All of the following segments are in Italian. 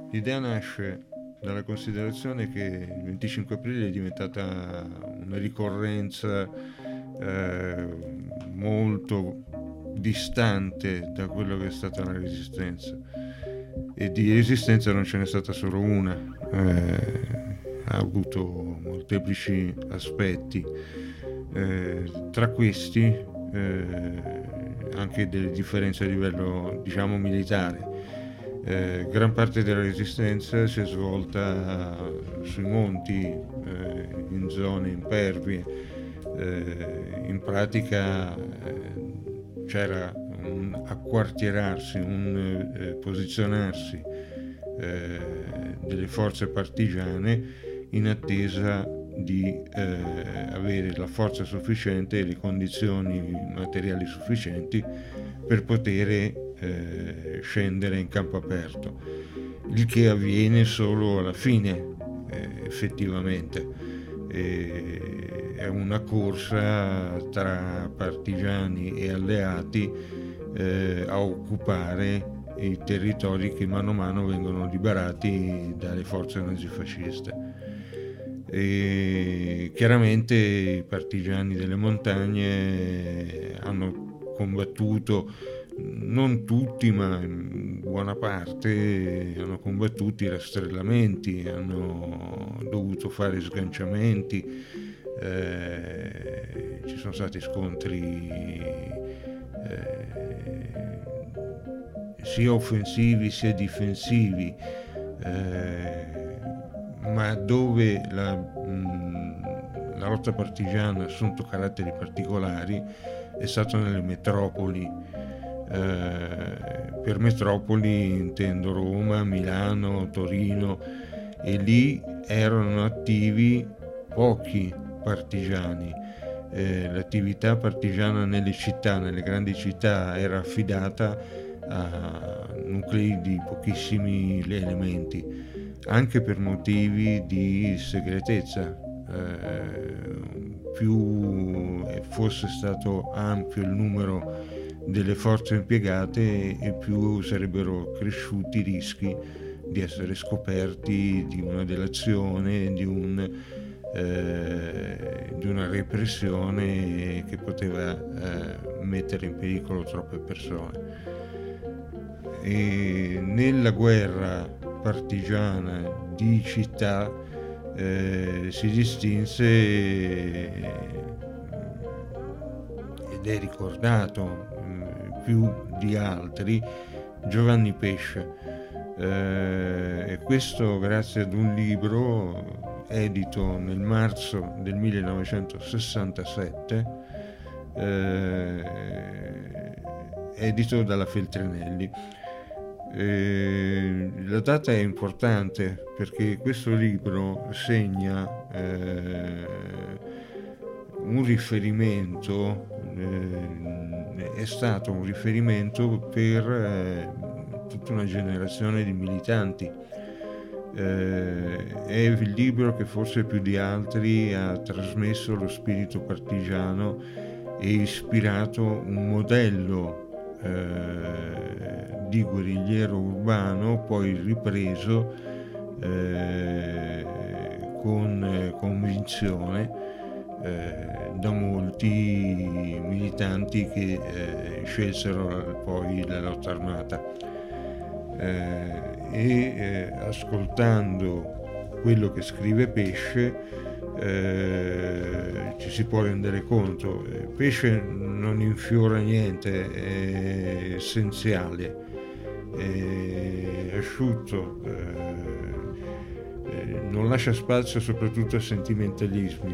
L'idea nasce dalla considerazione che il 25 aprile è diventata una ricorrenza molto distante da quello che è stata la Resistenza, e di Resistenza non ce n'è stata solo una, ha avuto molteplici aspetti, tra questi anche delle differenze a livello, diciamo, militare. Gran parte della Resistenza si è svolta sui monti, in zone impervie. In pratica c'era un acquartierarsi, un posizionarsi delle forze partigiane in attesa di avere la forza sufficiente e le condizioni materiali sufficienti per poter scendere in campo aperto, il che avviene solo alla fine, effettivamente. È una corsa tra partigiani e alleati a occupare i territori che mano a mano vengono liberati dalle forze nazifasciste. E chiaramente i partigiani delle montagne hanno combattuto, non tutti ma in buona parte hanno combattuto i rastrellamenti, hanno dovuto fare sganciamenti, ci sono stati scontri sia offensivi sia difensivi, ma dove la lotta partigiana ha assunto caratteri particolari è stato nelle metropoli. Per metropoli intendo Roma, Milano, Torino, e lì erano attivi pochi partigiani. L'attività partigiana nelle città, nelle grandi città, era affidata a nuclei di pochissimi elementi, anche per motivi di segretezza. Più fosse stato ampio il numero delle forze impiegate e più sarebbero cresciuti i rischi di essere scoperti, di una delazione, di una repressione che poteva mettere in pericolo troppe persone. E nella guerra partigiana di città si distinse ed è ricordato più di altri Giovanni Pesce, e questo grazie ad un libro edito nel marzo del 1967, edito dalla Feltrinelli. La data è importante perché questo libro segna un riferimento, è stato un riferimento per tutta una generazione di militanti. È il libro che forse più di altri ha trasmesso lo spirito partigiano e ispirato un modello di guerrigliero urbano, poi ripreso con convinzione da molti militanti che scelsero poi la lotta armata. Ascoltando quello che scrive Pesce ci si può rendere conto. Pesce non infiora niente, è essenziale, è asciutto, non lascia spazio soprattutto a sentimentalismi,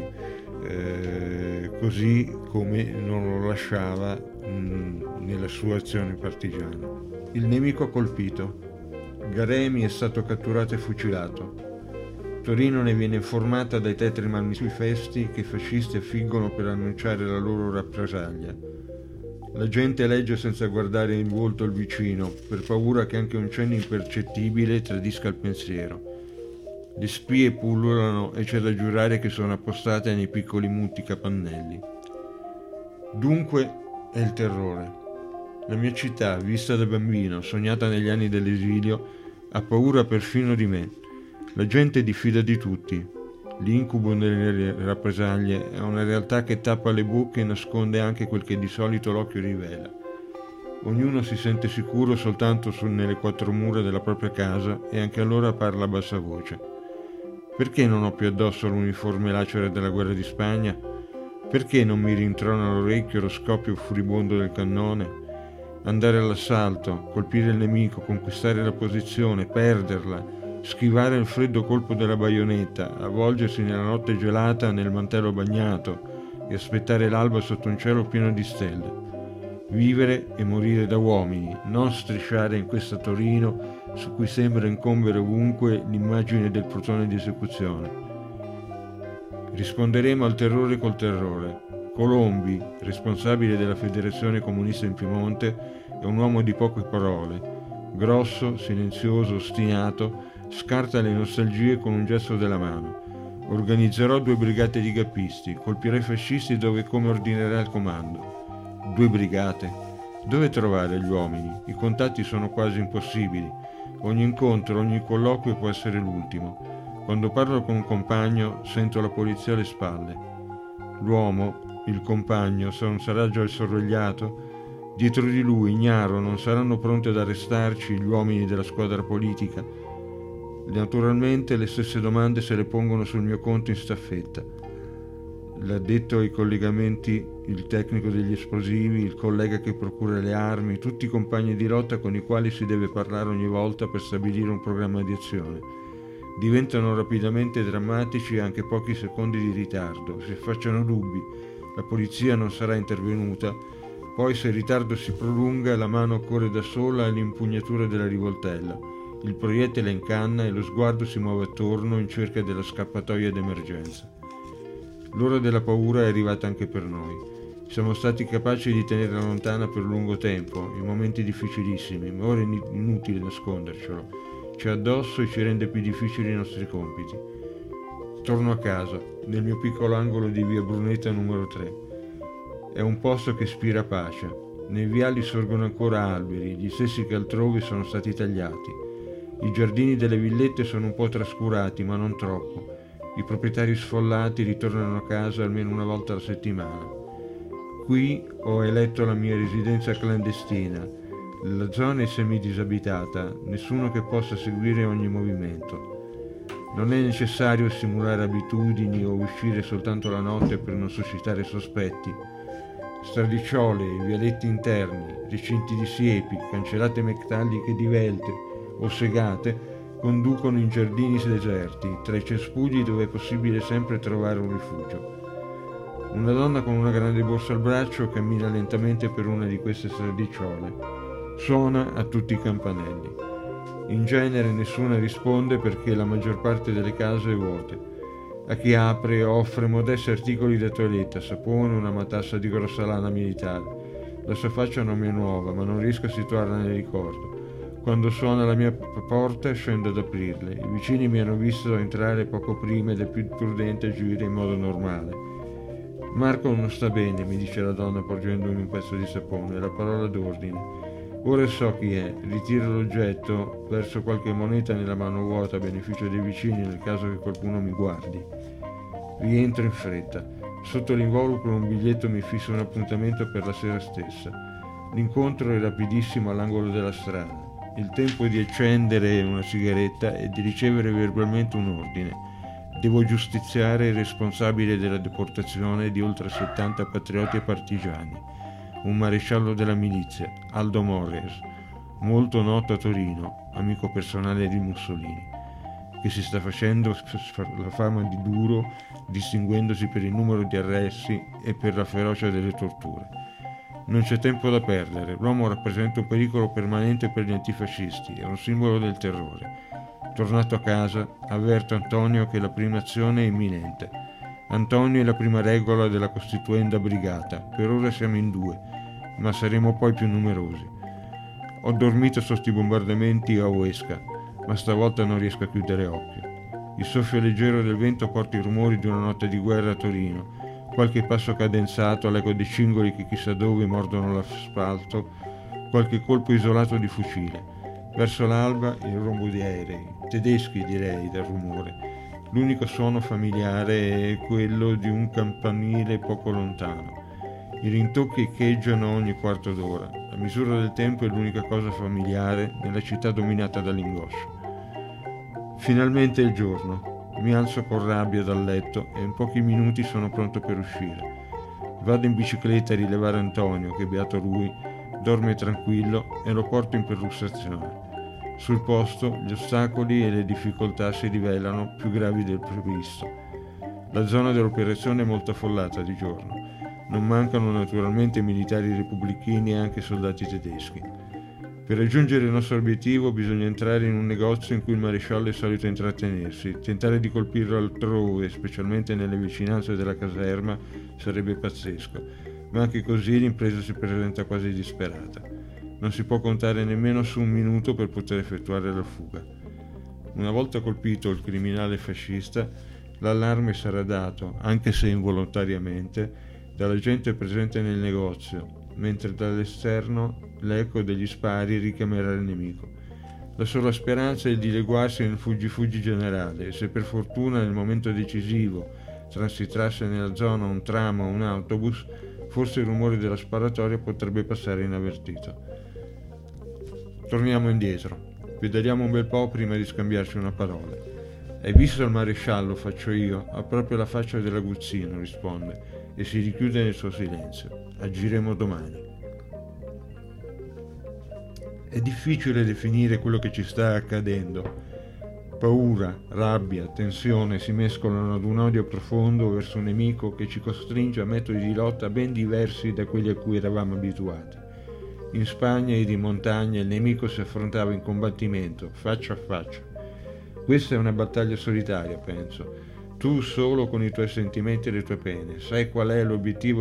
così come non lo lasciava nella sua azione partigiana. Il nemico ha colpito. Garemi è stato catturato e fucilato. Torino ne viene informata dai tetri manifesti che i fascisti affiggono per annunciare la loro rappresaglia. La gente legge senza guardare in volto il vicino, per paura che anche un cenno impercettibile tradisca il pensiero. Le spie pullulano e c'è da giurare che sono appostate nei piccoli muti capannelli. Dunque è il terrore. La mia città, vista da bambino, sognata negli anni dell'esilio, Ha paura perfino di me. La gente diffida di tutti. L'incubo delle rappresaglie è una realtà che tappa le bocche e nasconde anche quel che di solito l'occhio rivela. Ognuno si sente sicuro soltanto nelle quattro mura della propria casa e anche allora parla a bassa voce. Perché non ho più addosso l'uniforme lacera della guerra di Spagna? Perché non mi rintrona all'orecchio lo scoppio furibondo del cannone? Andare all'assalto, colpire il nemico, conquistare la posizione, perderla, schivare il freddo colpo della baionetta, avvolgersi nella notte gelata nel mantello bagnato e aspettare l'alba sotto un cielo pieno di stelle. Vivere e morire da uomini, non strisciare in questa Torino su cui sembra incombere ovunque l'immagine del plotone di esecuzione. Risponderemo al terrore col terrore. Colombi, responsabile della Federazione Comunista in Piemonte, è un uomo di poche parole. Grosso, silenzioso, ostinato, scarta le nostalgie con un gesto della mano. Organizzerò 2 brigate di gappisti, colpirò i fascisti dove e come ordinerà il comando. 2 brigate? Dove trovare gli uomini? I contatti sono quasi impossibili. Ogni incontro, ogni colloquio può essere l'ultimo. Quando parlo con un compagno sento la polizia alle spalle. L'uomo, il compagno, se non sarà già sorvegliato? Dietro di lui, ignaro, non saranno pronti ad arrestarci gli uomini della squadra politica? Naturalmente le stesse domande se le pongono sul mio conto in staffetta. L'addetto ai collegamenti, il tecnico degli esplosivi, il collega che procura le armi, tutti i compagni di lotta con i quali si deve parlare ogni volta per stabilire un programma di azione. Diventano rapidamente drammatici anche pochi secondi di ritardo. Si affacciano dubbi, la polizia non sarà intervenuta, poi se il ritardo si prolunga la mano corre da sola all'impugnatura della rivoltella, il proiettile incanna e lo sguardo si muove attorno in cerca della scappatoia d'emergenza. L'ora della paura è arrivata anche per noi. Siamo stati capaci di tenerla lontana per lungo tempo, in momenti difficilissimi, ma ora è inutile nascondercelo. C'è addosso e ci rende più difficili i nostri compiti. Torno a casa, nel mio piccolo angolo di via Brunetta numero 3. È un posto che ispira pace. Nei viali sorgono ancora alberi, gli stessi che altrove sono stati tagliati. I giardini delle villette sono un po' trascurati, ma non troppo. I proprietari sfollati ritornano a casa almeno una volta alla settimana. Qui ho eletto la mia residenza clandestina. La zona è semidisabitata, nessuno che possa seguire ogni movimento. Non è necessario simulare abitudini o uscire soltanto la notte per non suscitare sospetti. Stradicciole, vialetti interni, recinti di siepi, cancellate metalliche divelte o segate conducono in giardini deserti, tra i cespugli dove è possibile sempre trovare un rifugio. Una donna con una grande borsa al braccio cammina lentamente per una di queste stradicciole. Suona a tutti i campanelli. In genere nessuna risponde perché la maggior parte delle case è vuote. A chi apre offre modesti articoli da toiletta, sapone, una matassa di grossa lana militare. La sua faccia non mi è nuova, ma non riesco a situarla nel ricordo. Quando suona la mia porta scendo ad aprirle. I vicini mi hanno visto entrare poco prima ed è più prudente agire in modo normale. Marco non sta bene, mi dice la donna porgendomi un pezzo di sapone, la parola d'ordine. Ora so chi è, ritiro l'oggetto, verso qualche moneta nella mano vuota a beneficio dei vicini nel caso che qualcuno mi guardi. Rientro in fretta. Sotto l'involucro un biglietto mi fissa un appuntamento per la sera stessa. L'incontro è rapidissimo all'angolo della strada. Il tempo è di accendere una sigaretta e di ricevere verbalmente un ordine. Devo giustiziare il responsabile della deportazione di oltre 70 patrioti e partigiani, un maresciallo della milizia, Aldo Mores, molto noto a Torino, amico personale di Mussolini, che si sta facendo la fama di duro, distinguendosi per il numero di arresti e per la ferocia delle torture. Non c'è tempo da perdere, l'uomo rappresenta un pericolo permanente per gli antifascisti, è un simbolo del terrore. Tornato a casa, avverto Antonio che la prima azione è imminente. Antonio è la prima regola della costituenda brigata, per ora siamo in 2, ma saremo poi più numerosi. Ho dormito sotto i bombardamenti a Huesca, ma stavolta non riesco a chiudere occhio. Il soffio leggero del vento porta i rumori di una notte di guerra a Torino, qualche passo cadenzato all'eco dei cingoli che chissà dove mordono l'asfalto, qualche colpo isolato di fucile. Verso l'alba il rombo di aerei, tedeschi direi dal rumore. L'unico suono familiare è quello di un campanile poco lontano. I rintocchi echeggiano ogni quarto d'ora. La misura del tempo è l'unica cosa familiare nella città dominata dall'ingoscio. Finalmente è il giorno. Mi alzo con rabbia dal letto e in pochi minuti sono pronto per uscire. Vado in bicicletta a rilevare Antonio, che beato lui, dorme tranquillo, e lo porto in perlussazione. Sul posto gli ostacoli e le difficoltà si rivelano più gravi del previsto. La zona dell'operazione è molto affollata di giorno. Non mancano naturalmente militari repubblichini e anche soldati tedeschi. Per raggiungere il nostro obiettivo bisogna entrare in un negozio in cui il maresciallo è solito intrattenersi. Tentare di colpirlo altrove, specialmente nelle vicinanze della caserma, sarebbe pazzesco, ma anche così l'impresa si presenta quasi disperata. Non si può contare nemmeno su un minuto per poter effettuare la fuga. Una volta colpito il criminale fascista, l'allarme sarà dato, anche se involontariamente, dalla gente presente nel negozio, mentre dall'esterno l'eco degli spari richiamerà il nemico. La sola speranza è di dileguarsi nel fuggi-fuggi generale, e se per fortuna nel momento decisivo transitasse nella zona un tram o un autobus, forse il rumore della sparatoria potrebbe passare inavvertito. Torniamo indietro. Pedaliamo un bel po' prima di scambiarci una parola. Hai visto il maresciallo? Faccio io. Ha proprio la faccia dell'aguzzino, risponde, e si richiude nel suo silenzio. Agiremo domani. È difficile definire quello che ci sta accadendo. Paura, rabbia, tensione si mescolano ad un odio profondo verso un nemico che ci costringe a metodi di lotta ben diversi da quelli a cui eravamo abituati. In Spagna ed in montagna il nemico si affrontava in combattimento, faccia a faccia. Questa è una battaglia solitaria, penso. Tu solo con i tuoi sentimenti e le tue pene. Sai qual è l'obiettivo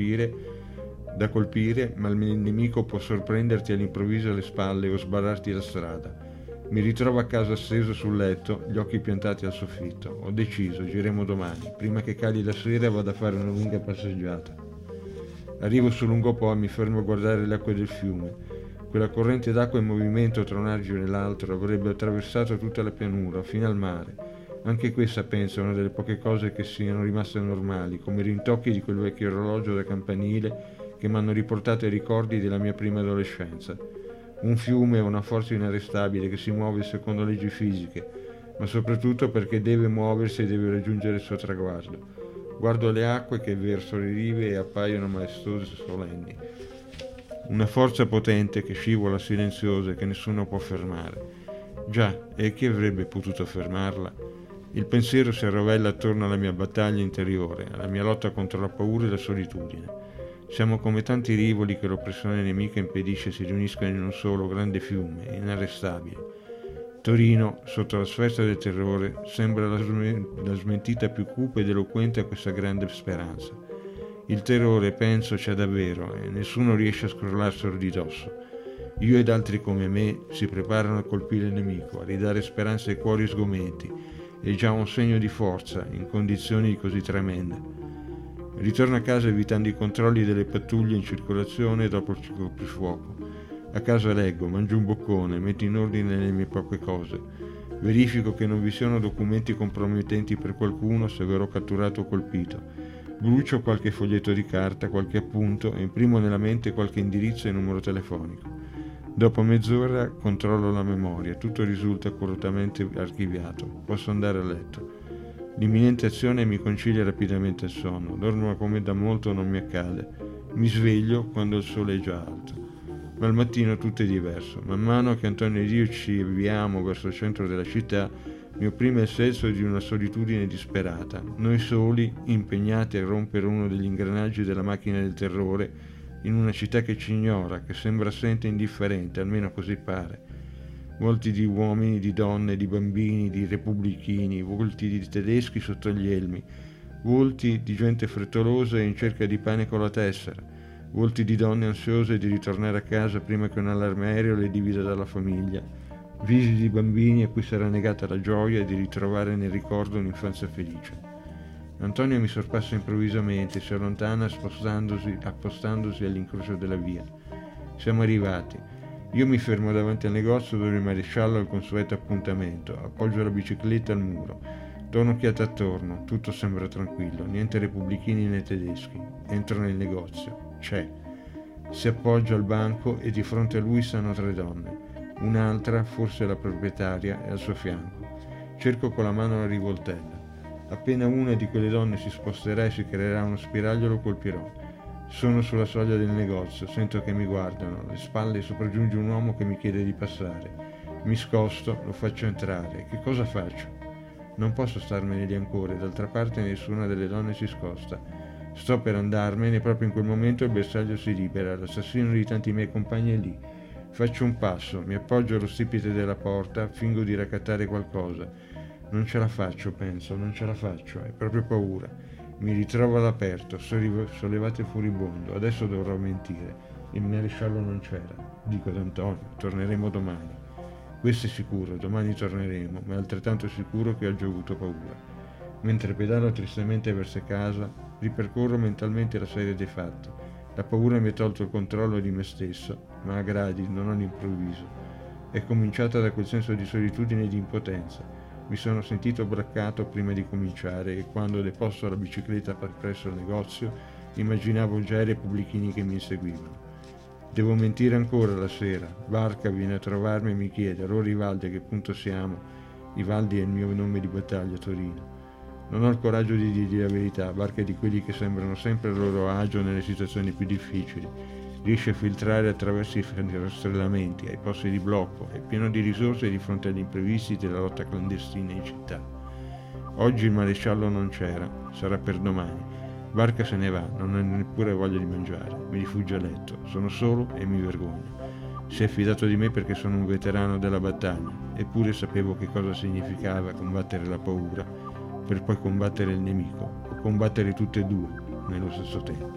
da colpire, ma il nemico può sorprenderti all'improvviso alle spalle o sbarrarti la strada. Mi ritrovo a casa steso sul letto, gli occhi piantati al soffitto. Ho deciso, gireremo domani. Prima che cali la sera vado a fare una lunga passeggiata. Arrivo sul lungopo e mi fermo a guardare le acque del fiume. Quella corrente d'acqua in movimento tra un argine e l'altro avrebbe attraversato tutta la pianura, fino al mare. Anche questa, penso, è una delle poche cose che siano rimaste normali, come i rintocchi di quel vecchio orologio da campanile che mi hanno riportato ai ricordi della mia prima adolescenza. Un fiume è una forza inarrestabile che si muove secondo leggi fisiche, ma soprattutto perché deve muoversi e deve raggiungere il suo traguardo. Guardo le acque che verso le rive e appaiono maestose e solenni. Una forza potente che scivola silenziosa e che nessuno può fermare. Già, e chi avrebbe potuto fermarla? Il pensiero si arrovella attorno alla mia battaglia interiore, alla mia lotta contro la paura e la solitudine. Siamo come tanti rivoli che l'oppressione nemica impedisce si riuniscano in un solo grande fiume, inarrestabile. Torino, sotto la sferza del terrore, sembra la smentita più cupa ed eloquente a questa grande speranza. Il terrore, penso, c'è davvero e nessuno riesce a scrollarselo di dosso. Io ed altri come me si preparano a colpire il nemico, a ridare speranza ai cuori sgomenti. È già un segno di forza in condizioni così tremende. Ritorno a casa evitando i controlli delle pattuglie in circolazione dopo il coprifuoco. A casa leggo, mangio un boccone, metto in ordine le mie poche cose. Verifico che non vi siano documenti compromettenti per qualcuno se verrò catturato o colpito. Brucio qualche foglietto di carta, qualche appunto e imprimo nella mente qualche indirizzo e numero telefonico. Dopo mezz'ora controllo la memoria, tutto risulta correttamente archiviato. Posso andare a letto. L'imminente azione mi concilia rapidamente il sonno. Dormo come da molto non mi accade. Mi sveglio quando il sole è già alto. Ma al mattino tutto è diverso. Man mano che Antonio ed io ci avviamo verso il centro della città, mi opprime il senso di una solitudine disperata. Noi soli, impegnati a rompere uno degli ingranaggi della macchina del terrore, in una città che ci ignora, che sembra assente e indifferente, almeno così pare. Volti di uomini, di donne, di bambini, di repubblichini, volti di tedeschi sotto gli elmi, volti di gente frettolosa e in cerca di pane con la tessera, volti di donne ansiose di ritornare a casa prima che un allarme aereo le divida dalla famiglia, visi di bambini a cui sarà negata la gioia di ritrovare nel ricordo un'infanzia felice. Antonio mi sorpassa improvvisamente, si allontana appostandosi all'incrocio della via. Siamo arrivati. Io mi fermo davanti al negozio dove il maresciallo ha il consueto appuntamento, appoggio la bicicletta al muro, do un'occhiata attorno, tutto sembra tranquillo, niente repubblichini né tedeschi. Entro nel negozio, c'è. Si appoggia al banco e di fronte a lui stanno 3 donne. Un'altra, forse la proprietaria, è al suo fianco. Cerco con la mano la rivoltella. Appena una di quelle donne si sposterà e si creerà uno spiraglio, lo colpirò. Sono sulla soglia del negozio, sento che mi guardano, alle spalle sopraggiunge un uomo che mi chiede di passare. Mi scosto, lo faccio entrare. Che cosa faccio? Non posso starmene lì ancora, d'altra parte nessuna delle donne si scosta. Sto per andarmene, proprio in quel momento il bersaglio si libera, l'assassino di tanti miei compagni è lì. Faccio un passo, mi appoggio allo stipite della porta, fingo di raccattare qualcosa. Non ce la faccio, penso, non ce la faccio, è proprio paura. Mi ritrovo all'aperto, sollevato e furibondo, adesso dovrò mentire. Il maresciallo non c'era. Dico ad Antonio, torneremo domani. Questo è sicuro, domani torneremo, ma è altrettanto sicuro che oggi ho avuto paura. Mentre pedalo tristemente verso casa, ripercorro mentalmente la serie dei fatti. La paura mi ha tolto il controllo di me stesso, ma a gradi, non all'improvviso. È cominciata da quel senso di solitudine e di impotenza. Mi sono sentito braccato prima di cominciare e quando deposto la bicicletta presso il negozio, immaginavo già i repubblichini che mi inseguivano. Devo mentire ancora la sera. Barca viene a trovarmi e mi chiede: allora Ivaldi, a che punto siamo? Ivaldi è il mio nome di battaglia a Torino. Non ho il coraggio di dirgli la verità. Barca è di quelli che sembrano sempre a loro agio nelle situazioni più difficili. Riesce a filtrare attraverso i rastrellamenti, ai posti di blocco, è pieno di risorse di fronte agli imprevisti della lotta clandestina in città. Oggi il maresciallo non c'era, sarà per domani. Barca se ne va, non ha neppure voglia di mangiare, mi rifugio a letto, sono solo e mi vergogno. Si è fidato di me perché sono un veterano della battaglia, eppure sapevo che cosa significava combattere la paura, per poi combattere il nemico, o combattere tutte e due nello stesso tempo.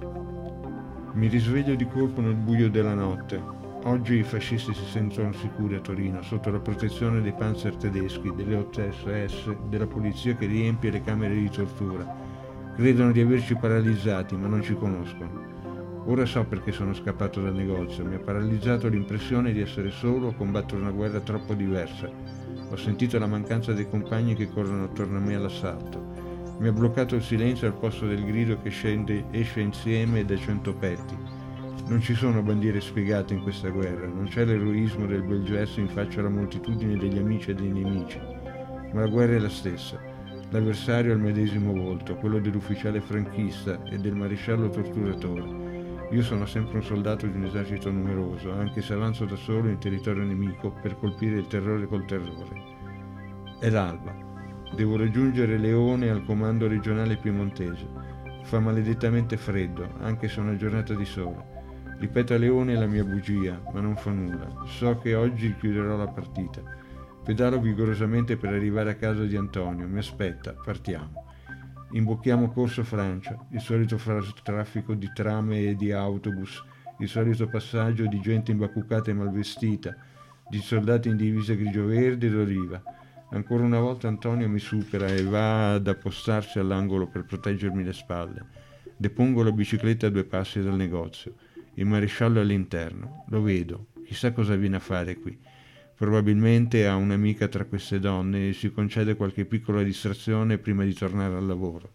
Mi risveglio di colpo nel buio della notte. Oggi i fascisti si sentono sicuri a Torino, sotto la protezione dei panzer tedeschi, delle 8SS, della polizia che riempie le camere di tortura. Credono di averci paralizzati, ma non ci conoscono. Ora so perché sono scappato dal negozio. Mi ha paralizzato l'impressione di essere solo a combattere una guerra troppo diversa. Ho sentito la mancanza dei compagni che corrono attorno a me all'assalto. Mi ha bloccato il silenzio al posto del grido che esce insieme da 100 petti. Non ci sono bandiere spiegate in questa guerra, non c'è l'eroismo del bel gesto in faccia alla moltitudine degli amici e dei nemici. Ma la guerra è la stessa. L'avversario ha il medesimo volto, quello dell'ufficiale franchista e del maresciallo torturatore. Io sono sempre un soldato di un esercito numeroso, anche se avanzo da solo in territorio nemico per colpire il terrore col terrore. È l'alba. Devo raggiungere Leone al comando regionale piemontese. Fa maledettamente freddo, anche se è una giornata di sole. Ripeto a Leone la mia bugia, ma non fa nulla. So che oggi chiuderò la partita. Pedalo vigorosamente per arrivare a casa di Antonio. Mi aspetta, partiamo. Imbocchiamo Corso Francia, il solito traffico di trame e di autobus, il solito passaggio di gente imbacuccata e malvestita, di soldati in divisa grigio-verde ed oliva. Ancora una volta Antonio mi supera e va ad appostarsi all'angolo per proteggermi le spalle. Depongo la bicicletta a 2 passi dal negozio. Il maresciallo è all'interno. Lo vedo. Chissà cosa viene a fare qui. Probabilmente ha un'amica tra queste donne e si concede qualche piccola distrazione prima di tornare al lavoro.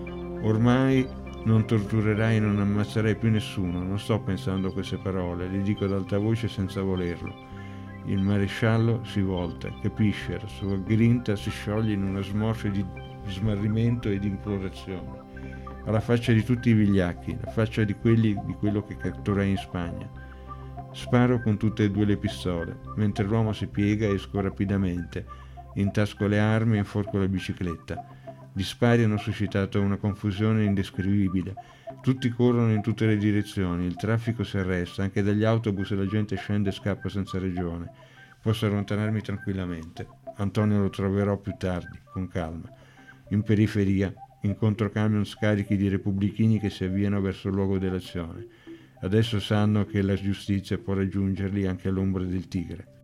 Ormai non torturerai e non ammazzerai più nessuno. Non sto pensando a queste parole. Le dico ad alta voce senza volerlo. Il maresciallo si volta, capisce, la sua grinta si scioglie in una smorfia di smarrimento e di implorazione. Ha la faccia di tutti i vigliacchi, la faccia di quello che catturai in Spagna. Sparo con tutte e 2 le pistole. Mentre l'uomo si piega esco rapidamente, intasco le armi e inforco la bicicletta. Gli spari hanno suscitato una confusione indescrivibile. Tutti corrono in tutte le direzioni, il traffico si arresta, anche dagli autobus la gente scende e scappa senza ragione. Posso allontanarmi tranquillamente. Antonio lo troverò più tardi, con calma. In periferia incontro camion scarichi di repubblichini che si avviano verso il luogo dell'azione. Adesso sanno che la giustizia può raggiungerli anche all'ombra del tigre.